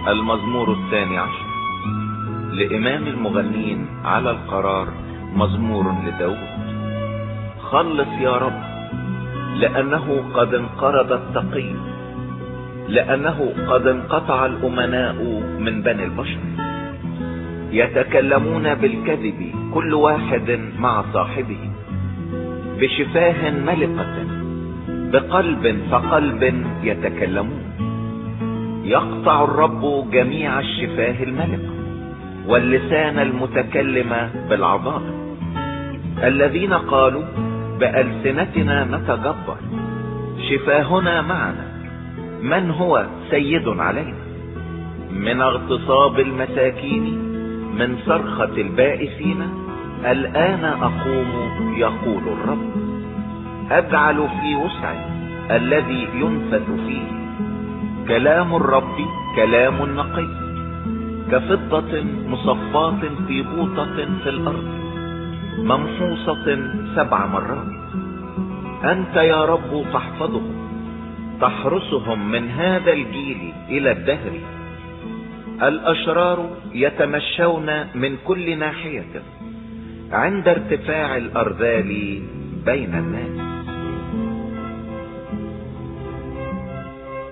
المزمور 12 لإمام المغنين على القرار، مزمور لداود. خلص يا رب لأنه قد انقرض التقي، لأنه قد انقطع الأمناء من بني البشر. يتكلمون بالكذب كل واحد مع صاحبه، بشفاه ملقة بقلب فقلب يتكلمون. يقطع الرب جميع الشفاه الملقة واللسان المتكلم بالعظائم. الذين قالوا بألسنتنا نتجبر، شفاهنا معنا، من هو سيد علينا؟ من اغتصاب المساكين، من صرخة البائسين، الآن أقوم يقول الرب. أجعل في وسعي الذي ينفث فيه. كلام الرب كلام نقي كفضة مصفاة في بوطة في الأرض، ممحوصة 7 مرات. أنت يا رب تحفظهم، تحرسهم من هذا الجيل إلى الدهر. الأشرار يتمشون من كل ناحية عند ارتفاع الأرذال بين الناس.